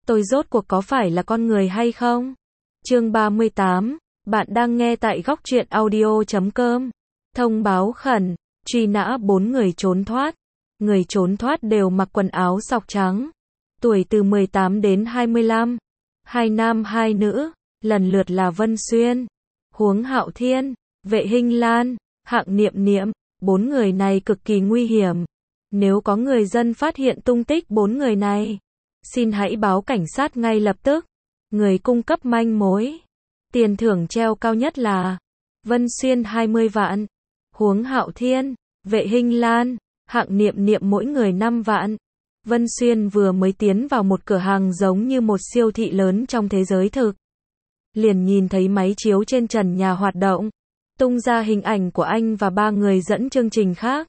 tôi rốt cuộc có phải là con người hay không? Chương 38, bạn đang nghe tại góc truyện audio.com. Thông báo khẩn, truy nã 4 người trốn thoát. Người trốn thoát đều mặc quần áo sọc trắng. Tuổi từ 18 đến 25. 2 nam 2 nữ, lần lượt là Vân Xuyên, Huống Hạo Thiên, Vệ Hinh Lan, Hạng Niệm Niệm. 4 người này cực kỳ nguy hiểm. Nếu có người dân phát hiện tung tích 4 người này, xin hãy báo cảnh sát ngay lập tức. Người cung cấp manh mối. Tiền thưởng treo cao nhất là Vân Xuyên 20 vạn, Huống Hạo Thiên, Vệ Hinh Lan, Hạng Niệm Niệm mỗi người 5 vạn. Vân Xuyên vừa mới tiến vào một cửa hàng giống như một siêu thị lớn trong thế giới thực. Liền nhìn thấy máy chiếu trên trần nhà hoạt động, tung ra hình ảnh của anh và 3 người dẫn chương trình khác.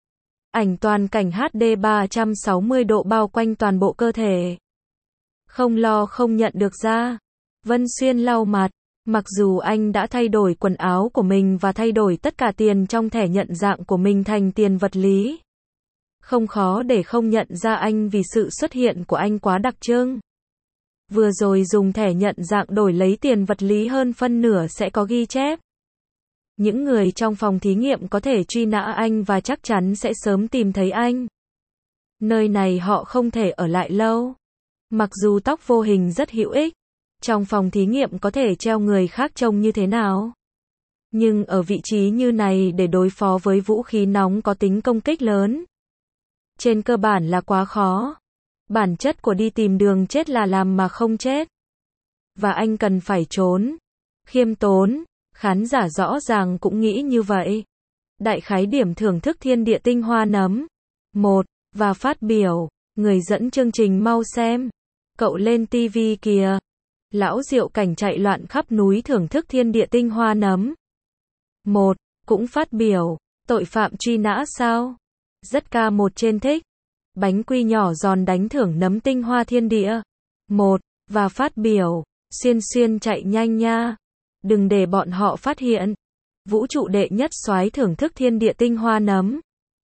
Ảnh toàn cảnh HD 360 độ bao quanh toàn bộ cơ thể. Không lo không nhận được ra. Vân Xuyên lau mặt. Mặc dù anh đã thay đổi quần áo của mình và thay đổi tất cả tiền trong thẻ nhận dạng của mình thành tiền vật lý, không khó để không nhận ra anh vì sự xuất hiện của anh quá đặc trưng. Vừa rồi dùng thẻ nhận dạng đổi lấy tiền vật lý hơn phân nửa sẽ có ghi chép. Những người trong phòng thí nghiệm có thể truy nã anh và chắc chắn sẽ sớm tìm thấy anh. Nơi này họ không thể ở lại lâu. Mặc dù tóc vô hình rất hữu ích, trong phòng thí nghiệm có thể treo người khác trông như thế nào. Nhưng ở vị trí như này để đối phó với vũ khí nóng có tính công kích lớn, trên cơ bản là quá khó. Bản chất của đi tìm đường chết là làm mà không chết. Và anh cần phải trốn. Khiêm tốn, khán giả rõ ràng cũng nghĩ như vậy. Đại khái điểm thưởng thức thiên địa tinh hoa nấm. 1. Và phát biểu, người dẫn chương trình mau xem. Cậu lên TV kìa. Lão Diệu Cảnh chạy loạn khắp núi thưởng thức thiên địa tinh hoa nấm. 1. Cũng phát biểu, tội phạm truy nã sao? Rất ca một trên thích. Bánh quy nhỏ giòn đánh thưởng nấm tinh hoa thiên địa. 1. Và phát biểu, Xuyên Xuyên chạy nhanh nha. Đừng để bọn họ phát hiện. Vũ trụ đệ nhất soái thưởng thức thiên địa tinh hoa nấm.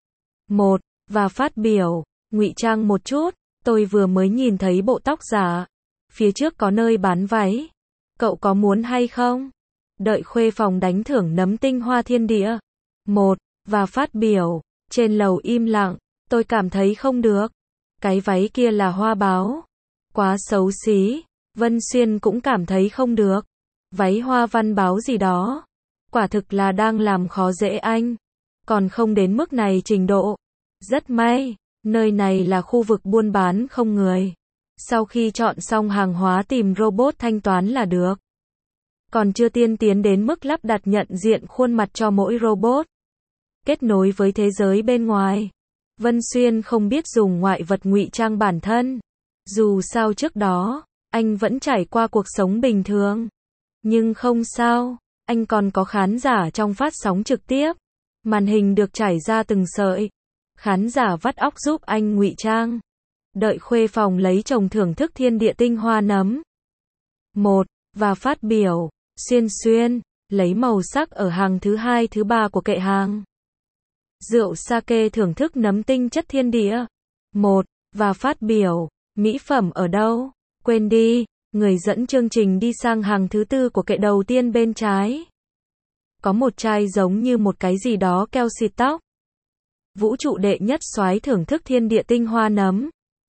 1. Và phát biểu, ngụy trang một chút, tôi vừa mới nhìn thấy bộ tóc giả. Phía trước có nơi bán váy. Cậu có muốn hay không? Đợi khuê phòng đánh thưởng nấm tinh hoa thiên địa. 1. Và phát biểu, trên lầu im lặng, tôi cảm thấy không được. Cái váy kia là hoa báo. Quá xấu xí. Vân Xuyên cũng cảm thấy không được. Váy hoa văn báo gì đó. Quả thực là đang làm khó dễ anh. Còn không đến mức này trình độ. Rất may, nơi này là khu vực buôn bán không người. Sau khi chọn xong hàng hóa tìm robot thanh toán là được. Còn chưa tiên tiến đến mức lắp đặt nhận diện khuôn mặt cho mỗi robot. Kết nối với thế giới bên ngoài. Vân Xuyên không biết dùng ngoại vật ngụy trang bản thân. Dù sao trước đó, anh vẫn trải qua cuộc sống bình thường. Nhưng không sao, anh còn có khán giả trong phát sóng trực tiếp. Màn hình được trải ra từng sợi. Khán giả vắt óc giúp anh ngụy trang. Đợi khuê phòng lấy chồng thưởng thức thiên địa tinh hoa nấm. 1. Và phát biểu, Xuyên Xuyên, lấy màu sắc ở hàng thứ 2 thứ 3 của kệ hàng. Rượu sake thưởng thức nấm tinh chất thiên địa. 1. Và phát biểu, mỹ phẩm ở đâu? Quên đi, người dẫn chương trình đi sang hàng thứ 4 của kệ đầu tiên bên trái. Có một chai giống như một cái gì đó keo xịt tóc. Vũ trụ đệ nhất soái thưởng thức thiên địa tinh hoa nấm.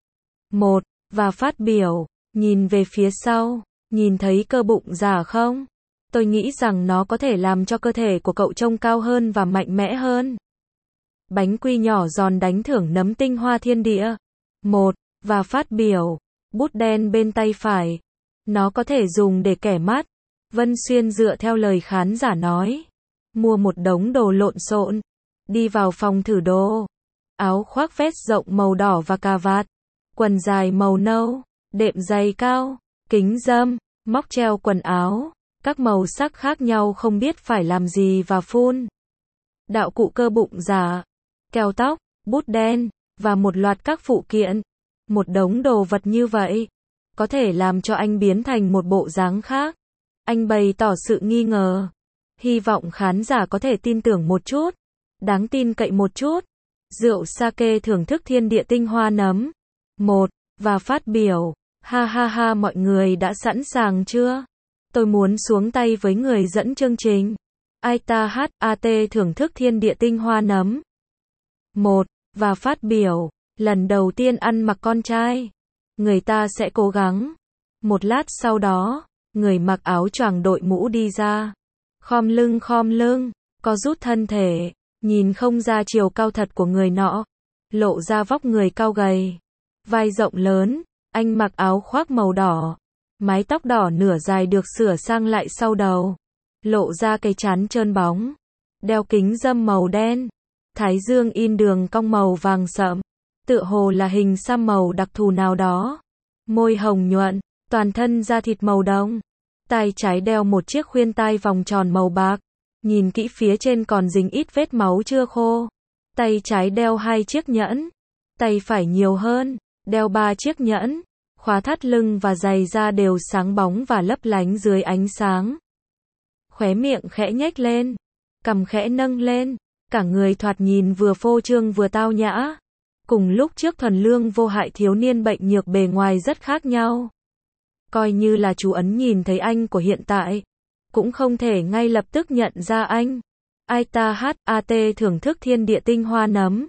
1. Và phát biểu, nhìn về phía sau, nhìn thấy cơ bụng giả không? Tôi nghĩ rằng nó có thể làm cho cơ thể của cậu trông cao hơn và mạnh mẽ hơn. Bánh quy nhỏ giòn đánh thưởng nấm tinh hoa thiên địa. 1. Và phát biểu, bút đen bên tay phải. Nó có thể dùng để kẻ mắt. Vân Xuyên dựa theo lời khán giả nói. Mua một đống đồ lộn xộn. Đi vào phòng thử đồ. Áo khoác vest rộng màu đỏ và cà vạt. Quần dài màu nâu. Đệm giày cao. Kính râm. Móc treo quần áo. Các màu sắc khác nhau không biết phải làm gì và phun. Đạo cụ cơ bụng giả. Keo tóc. Bút đen. Và một loạt các phụ kiện. Một đống đồ vật như vậy. Có thể làm cho anh biến thành một bộ dáng khác. Anh bày tỏ sự nghi ngờ. Hy vọng khán giả có thể tin tưởng một chút. Đáng tin cậy một chút. Rượu sake thưởng thức thiên địa tinh hoa nấm. 1. Và phát biểu, Ha ha ha, mọi người đã sẵn sàng chưa? Tôi muốn xuống tay với người dẫn chương trình. Aita HAT thưởng thức thiên địa tinh hoa nấm. 1. Và phát biểu, lần đầu tiên ăn mặc con trai. Người ta sẽ cố gắng. Một lát sau đó, người mặc áo choàng đội mũ đi ra. Khom lưng, co rút thân thể, nhìn không ra chiều cao thật của người nọ. Lộ ra vóc người cao gầy, vai rộng lớn, anh mặc áo khoác màu đỏ. Mái tóc đỏ nửa dài được sửa sang lại sau đầu. Lộ ra cái trán trơn bóng. Đeo kính râm màu đen. Thái dương in đường cong màu vàng sậm. Tựa hồ là hình xăm màu đặc thù nào đó. Môi hồng nhuận, toàn thân da thịt màu đồng. Tai trái đeo một chiếc khuyên tai vòng tròn màu bạc. Nhìn kỹ phía trên còn dính ít vết máu chưa khô. Tay trái đeo 2 chiếc nhẫn. Tay phải nhiều hơn, đeo 3 chiếc nhẫn. Khóa thắt lưng và giày da đều sáng bóng và lấp lánh dưới ánh sáng. Khóe miệng khẽ nhếch lên, cằm khẽ nâng lên, cả người thoạt nhìn vừa phô trương vừa tao nhã. Cùng lúc trước thuần lương vô hại thiếu niên bệnh nhược bề ngoài rất khác nhau. Coi như là chú ấn nhìn thấy anh của hiện tại, cũng không thể ngay lập tức nhận ra anh. Aita HAT thưởng thức thiên địa tinh hoa nấm.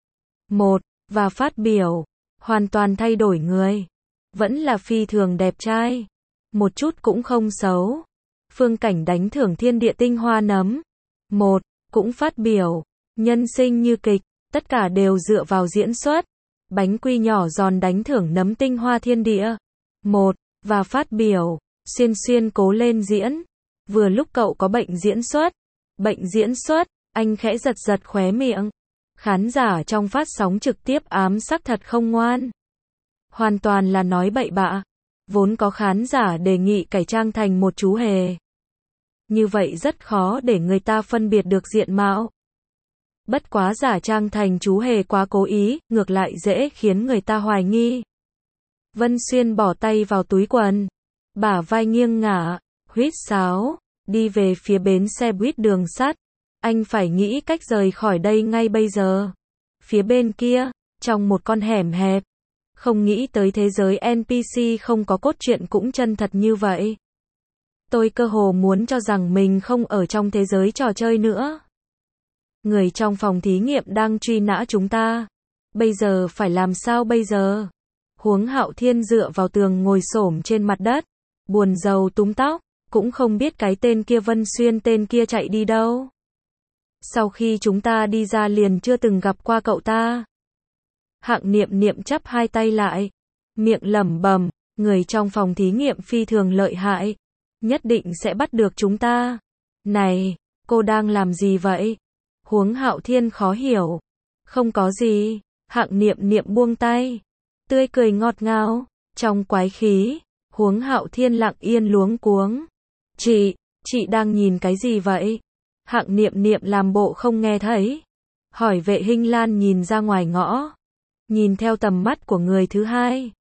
1. Và phát biểu, hoàn toàn thay đổi người. Vẫn là phi thường đẹp trai. Một chút cũng không xấu. Phương Cảnh đánh thưởng thiên địa tinh hoa nấm. 1. Cũng phát biểu, nhân sinh như kịch, tất cả đều dựa vào diễn xuất. Bánh quy nhỏ giòn đánh thưởng nấm tinh hoa thiên địa. 1. Và phát biểu, xuyên cố lên diễn. Vừa lúc cậu có bệnh diễn xuất. Bệnh diễn xuất, anh khẽ giật khóe miệng. Khán giả trong phát sóng trực tiếp ám sắc thật không ngoan. Hoàn toàn là nói bậy bạ. Vốn có khán giả đề nghị cải trang thành một chú hề. Như vậy rất khó để người ta phân biệt được diện mạo. Bất quá giả trang thành chú hề quá cố ý, ngược lại dễ khiến người ta hoài nghi. Vân Xuyên bỏ tay vào túi quần, bả vai nghiêng ngả, huýt sáo, đi về phía bến xe buýt đường sắt. Anh phải nghĩ cách rời khỏi đây ngay bây giờ. Phía bên kia, trong một con hẻm hẹp. Không nghĩ tới thế giới NPC không có cốt truyện cũng chân thật như vậy. Tôi cơ hồ muốn cho rằng mình không ở trong thế giới trò chơi nữa. Người trong phòng thí nghiệm đang truy nã chúng ta. Bây giờ phải làm sao bây giờ? Huống Hạo Thiên dựa vào tường ngồi xổm trên mặt đất. Buồn rầu túm tóc. Cũng không biết cái tên kia Vân Xuyên tên kia chạy đi đâu. Sau khi chúng ta đi ra liền chưa từng gặp qua cậu ta. Hạng Niệm chắp hai tay lại. Miệng lẩm bẩm, người trong phòng thí nghiệm phi thường lợi hại. Nhất định sẽ bắt được chúng ta. Này, cô đang làm gì vậy? Huống Hạo Thiên khó hiểu. Không có gì. Hạng Niệm buông tay. Tươi cười ngọt ngào. Trong quái khí, Huống Hạo Thiên lặng yên luống cuống. Chị đang nhìn cái gì vậy? Hạng Niệm làm bộ không nghe thấy. Hỏi Vệ Hinh Lan nhìn ra ngoài ngõ. Nhìn theo tầm mắt của người thứ hai.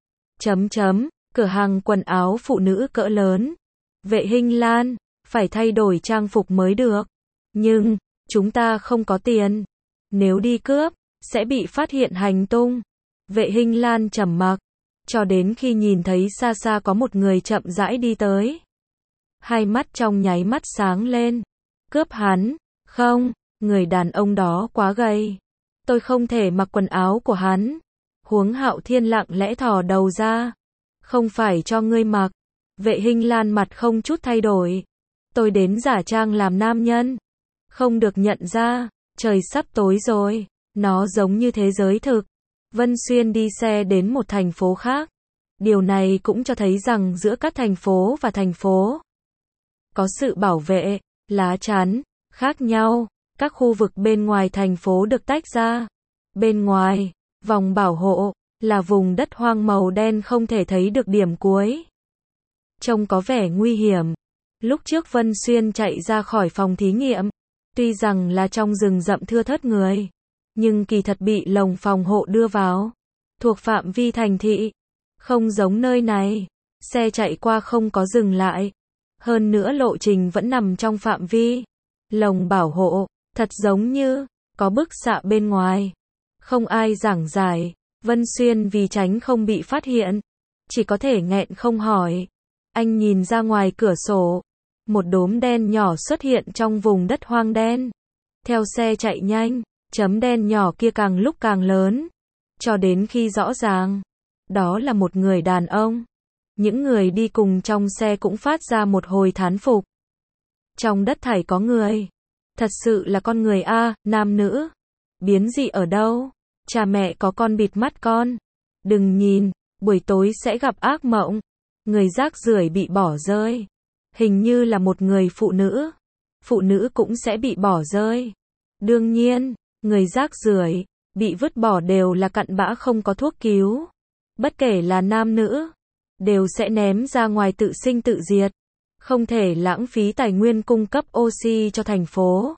Cửa hàng quần áo phụ nữ cỡ lớn. Vệ Hinh Lan, phải thay đổi trang phục mới được. Nhưng, chúng ta không có tiền. Nếu đi cướp, sẽ bị phát hiện hành tung. Vệ Hinh Lan trầm mặc, cho đến khi nhìn thấy xa xa có một người chậm rãi đi tới. Hai mắt trong nháy mắt sáng lên. Cướp hắn? Không, người đàn ông đó quá gầy. Tôi không thể mặc quần áo của hắn. Huống Hạo Thiên lặng lẽ thò đầu ra. Không phải cho ngươi mặc. Vệ Hinh Lan mặt không chút thay đổi. Tôi đến giả trang làm nam nhân. Không được nhận ra, trời sắp tối rồi. Nó giống như thế giới thực. Vân Xuyên đi xe đến một thành phố khác. Điều này cũng cho thấy rằng giữa các thành phố và thành phố có sự bảo vệ, lá chắn, khác nhau. Các khu vực bên ngoài thành phố được tách ra. Bên ngoài, vòng bảo hộ, là vùng đất hoang màu đen không thể thấy được điểm cuối. Trông có vẻ nguy hiểm. Lúc trước Vân Xuyên chạy ra khỏi phòng thí nghiệm. Tuy rằng là trong rừng rậm thưa thớt người. Nhưng kỳ thật bị lồng phòng hộ đưa vào. Thuộc phạm vi thành thị. Không giống nơi này. Xe chạy qua không có dừng lại. Hơn nữa lộ trình vẫn nằm trong phạm vi lồng bảo hộ. Thật giống như có bức xạ bên ngoài. Không ai giảng giải. Vân Xuyên vì tránh không bị phát hiện. chỉ có thể nghẹn không hỏi. Anh nhìn ra ngoài cửa sổ. Một đốm đen nhỏ xuất hiện trong vùng đất hoang đen. Theo xe chạy nhanh, chấm đen nhỏ kia càng lúc càng lớn. Cho đến khi rõ ràng, đó là một người đàn ông. Những người đi cùng trong xe cũng phát ra một hồi thán phục. Trong đất thảy có người. Thật sự là con người a, nam nữ. Biến dị ở đâu? Cha mẹ có con bịt mắt con. Đừng nhìn, buổi tối sẽ gặp ác mộng. Người rác rưởi bị bỏ rơi. Hình như là một người phụ nữ. Phụ nữ cũng sẽ bị bỏ rơi. Đương nhiên, người rác rưởi bị vứt bỏ đều là cặn bã không có thuốc cứu. Bất kể là nam nữ, đều sẽ ném ra ngoài tự sinh tự diệt. Không thể lãng phí tài nguyên cung cấp oxy cho thành phố.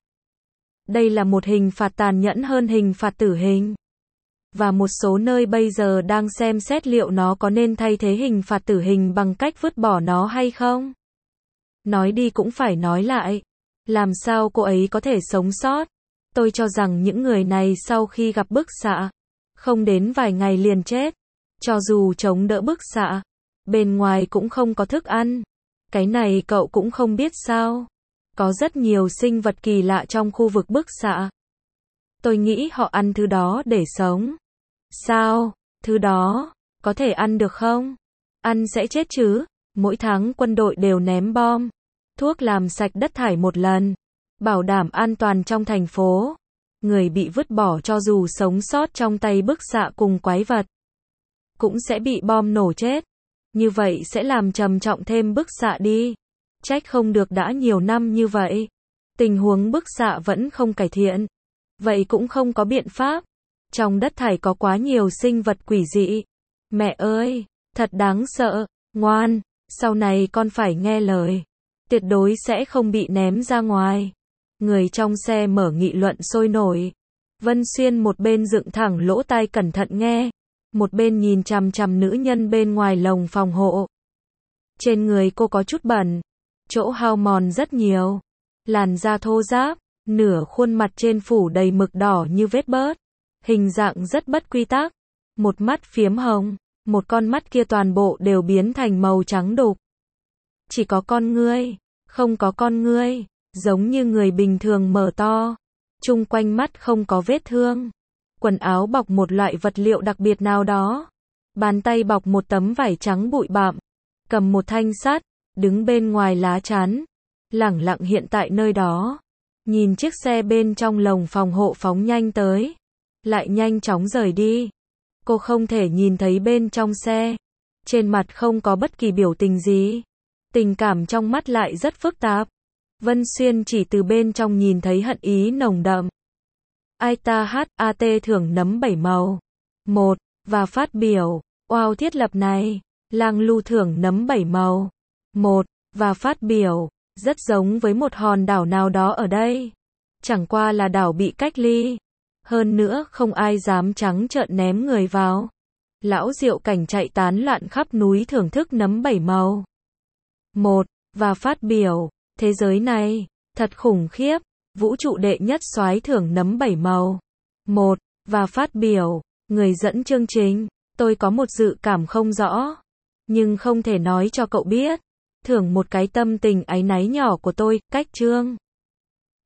Đây là một hình phạt tàn nhẫn hơn hình phạt tử hình. Và một số nơi bây giờ đang xem xét liệu nó có nên thay thế hình phạt tử hình bằng cách vứt bỏ nó hay không. Nói đi cũng phải nói lại. Làm sao cô ấy có thể sống sót? Tôi cho rằng những người này sau khi gặp bức xạ, không đến vài ngày liền chết. Cho dù chống đỡ bức xạ, bên ngoài cũng không có thức ăn. Cái này cậu cũng không biết sao? Có rất nhiều sinh vật kỳ lạ trong khu vực bức xạ. Tôi nghĩ họ ăn thứ đó để sống. Sao? Thứ đó, có thể ăn được không? Ăn sẽ chết chứ. Mỗi tháng quân đội đều ném bom, thuốc làm sạch đất thải một lần. Bảo đảm an toàn trong thành phố. Người bị vứt bỏ cho dù sống sót trong tay bức xạ cùng quái vật, cũng sẽ bị bom nổ chết. Như vậy sẽ làm trầm trọng thêm bức xạ đi. Trách không được đã nhiều năm như vậy. Tình huống bức xạ vẫn không cải thiện. Vậy cũng không có biện pháp. Trong đất thải có quá nhiều sinh vật quỷ dị. Mẹ ơi, thật đáng sợ. Ngoan, sau này con phải nghe lời. Tuyệt đối sẽ không bị ném ra ngoài. Người trong xe mở nghị luận sôi nổi. Vân Xuyên một bên dựng thẳng lỗ tai cẩn thận nghe, một bên nhìn chằm chằm nữ nhân bên ngoài lồng phòng hộ. Trên người cô có chút bẩn, chỗ hao mòn rất nhiều, làn da thô ráp, nửa khuôn mặt trên phủ đầy mực đỏ như vết bớt, hình dạng rất bất quy tắc, một mắt phiếm hồng, một con mắt kia toàn bộ đều biến thành màu trắng đục. Chỉ có con ngươi, không có con ngươi, giống như người bình thường mở to, chung quanh mắt không có vết thương. Quần áo bọc một loại vật liệu đặc biệt nào đó. Bàn tay bọc một tấm vải trắng bụi bặm, cầm một thanh sắt, đứng bên ngoài lá chắn, lẳng lặng hiện tại nơi đó. Nhìn chiếc xe bên trong lồng phòng hộ phóng nhanh tới, lại nhanh chóng rời đi. Cô không thể nhìn thấy bên trong xe. Trên mặt không có bất kỳ biểu tình gì. Tình cảm trong mắt lại rất phức tạp. Vân Xuyên chỉ từ bên trong nhìn thấy hận ý nồng đậm. Aita HAT thưởng nấm 7 màu. 1. Và phát biểu. Wow, thiết lập này. Lang Lưu thưởng nấm 7 màu. 1. Và phát biểu. Rất giống với một hòn đảo nào đó ở đây. Chẳng qua là đảo bị cách ly. Hơn nữa không ai dám trắng trợn ném người vào. Lão Diệu Cảnh chạy tán loạn khắp núi thưởng thức nấm 7 màu. 1. Và phát biểu. Thế giới này, thật khủng khiếp. Vũ trụ đệ nhất soái thưởng nấm 7 màu. 1. Và phát biểu. Người dẫn chương trình. Tôi có một dự cảm không rõ. Nhưng không thể nói cho cậu biết. Thưởng một cái tâm tình áy náy nhỏ của tôi, cách chương.